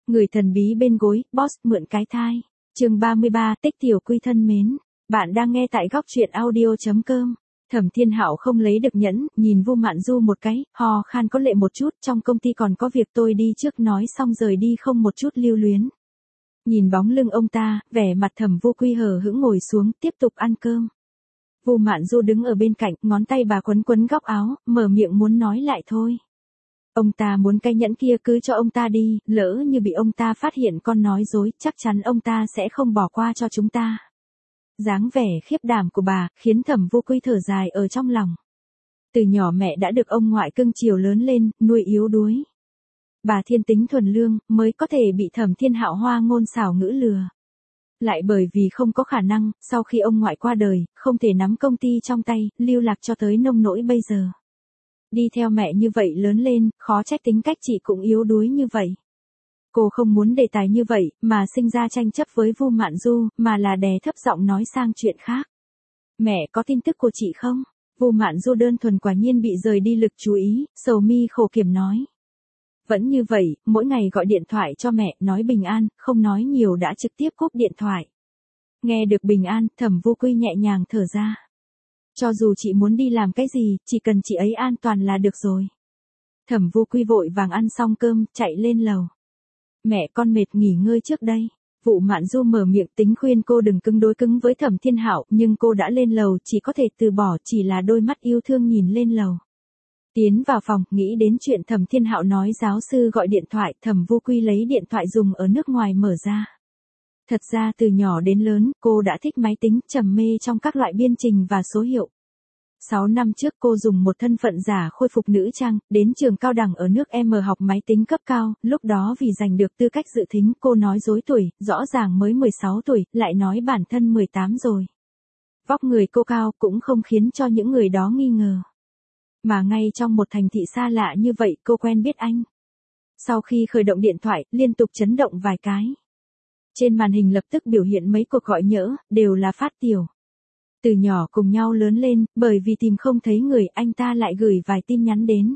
Người thần bí bên gối, boss mượn cái thai. Chương 33, Tích Tiểu Quy thân mến. Bạn đang nghe tại góc truyện audio.com. Thẩm Thiên Hạo không lấy được nhẫn, nhìn Vu Mạn Du một cái, hò khan có lệ một chút, trong công ty còn có việc tôi đi trước, nói xong rời đi không một chút lưu luyến. Nhìn bóng lưng ông ta, vẻ mặt Thẩm Vu Quy hờ hững ngồi xuống, tiếp tục ăn cơm. Vu Mạn Du đứng ở bên cạnh, ngón tay bà quấn quấn góc áo, mở miệng muốn nói lại thôi. Ông ta muốn cái nhẫn kia cứ cho ông ta đi, lỡ như bị ông ta phát hiện con nói dối, chắc chắn ông ta sẽ không bỏ qua cho chúng ta. Dáng vẻ khiếp đảm của bà, khiến Thẩm Vu Quy thở dài ở trong lòng. Từ nhỏ mẹ đã được ông ngoại cưng chiều lớn lên, nuôi yếu đuối. Bà thiên tính thuần lương, mới có thể bị Thẩm Thiên Hạo hoa ngôn xảo ngữ lừa. Lại bởi vì không có khả năng, sau khi ông ngoại qua đời, không thể nắm công ty trong tay, lưu lạc cho tới nông nỗi bây giờ. Đi theo mẹ như vậy lớn lên, khó trách tính cách chị cũng yếu đuối như vậy. Cô không muốn đề tài như vậy, mà sinh ra tranh chấp với Vu Mạn Du, mà là đè thấp giọng nói sang chuyện khác. Mẹ có tin tức của chị không? Vu Mạn Du đơn thuần quả nhiên bị rời đi lực chú ý, sầu mi khổ kiểm nói. Vẫn như vậy, mỗi ngày gọi điện thoại cho mẹ, nói bình an, không nói nhiều đã trực tiếp cúp điện thoại. Nghe được bình an, Thẩm Vu Quy nhẹ nhàng thở ra. Cho dù chị muốn đi làm cái gì, chỉ cần chị ấy an toàn là được rồi. Thẩm Vu Quy vội vàng ăn xong cơm, chạy lên lầu. Mẹ con mệt nghỉ ngơi trước đây. Vu Mạn Du mở miệng tính khuyên cô đừng cứng đối cứng với Thẩm Thiên Hạo, nhưng cô đã lên lầu, chỉ có thể từ bỏ, chỉ là đôi mắt yêu thương nhìn lên lầu. Tiến vào phòng, nghĩ đến chuyện Thẩm Thiên Hạo nói giáo sư gọi điện thoại, Thẩm Vu Quy lấy điện thoại dùng ở nước ngoài mở ra. Thật ra từ nhỏ đến lớn, cô đã thích máy tính, trầm mê trong các loại biên trình và số hiệu. 6 năm trước cô dùng một thân phận giả khôi phục nữ trang, đến trường cao đẳng ở nước M học máy tính cấp cao, lúc đó vì giành được tư cách dự thính cô nói dối tuổi, rõ ràng mới 16 tuổi, lại nói bản thân 18 rồi. Vóc người cô cao cũng không khiến cho những người đó nghi ngờ. Mà ngay trong một thành thị xa lạ như vậy cô quen biết anh. Sau khi khởi động điện thoại, liên tục chấn động vài cái. Trên màn hình lập tức biểu hiện mấy cuộc gọi nhỡ, đều là Phát Tiểu. Từ nhỏ cùng nhau lớn lên, bởi vì tìm không thấy người, anh ta lại gửi vài tin nhắn đến.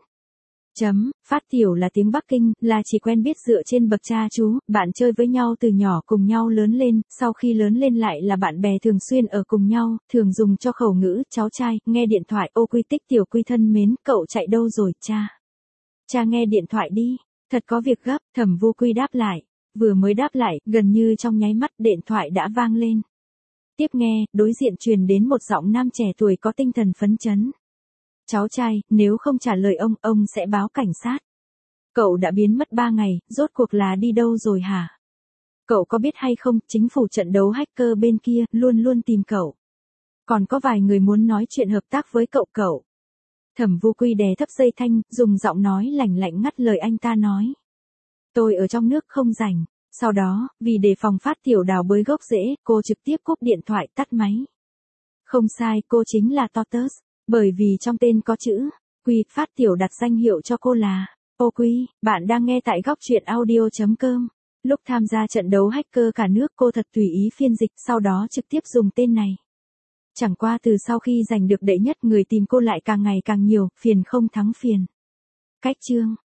Phát Tiểu là tiếng Bắc Kinh, là chỉ quen biết dựa trên bậc cha chú, bạn chơi với nhau từ nhỏ cùng nhau lớn lên, sau khi lớn lên lại là bạn bè thường xuyên ở cùng nhau, thường dùng cho khẩu ngữ, cháu trai, nghe điện thoại, ô Quy Tích Tiểu Quy thân mến, cậu chạy đâu rồi, cha? Cha nghe điện thoại đi, thật có việc gấp, Thẩm Vu Quy đáp lại. Vừa mới đáp lại, gần như trong nháy mắt điện thoại đã vang lên. Tiếp nghe, đối diện truyền đến một giọng nam trẻ tuổi có tinh thần phấn chấn. Cháu trai, nếu không trả lời ông sẽ báo cảnh sát. Cậu đã biến mất 3 ngày, rốt cuộc là đi đâu rồi hả? Cậu có biết hay không, chính phủ trận đấu hacker bên kia, luôn luôn tìm cậu. Còn có vài người muốn nói chuyện hợp tác với cậu. Thẩm Vu Quy đè thấp dây thanh, dùng giọng nói lạnh lạnh ngắt lời anh ta nói. Tôi ở trong nước không rảnh. Sau đó, vì đề phòng Phát Tiểu đào bới gốc rễ, cô trực tiếp cúp điện thoại tắt máy. Không sai, cô chính là Totus, bởi vì trong tên có chữ Quy, Phát Tiểu đặt danh hiệu cho cô là Ô Quy. Bạn đang nghe tại góc truyện audio.com. Lúc tham gia trận đấu hacker cả nước cô thật tùy ý phiên dịch, sau đó trực tiếp dùng tên này. Chẳng qua từ sau khi giành được đệ nhất người tìm cô lại càng ngày càng nhiều, phiền không thắng phiền. Cách chương.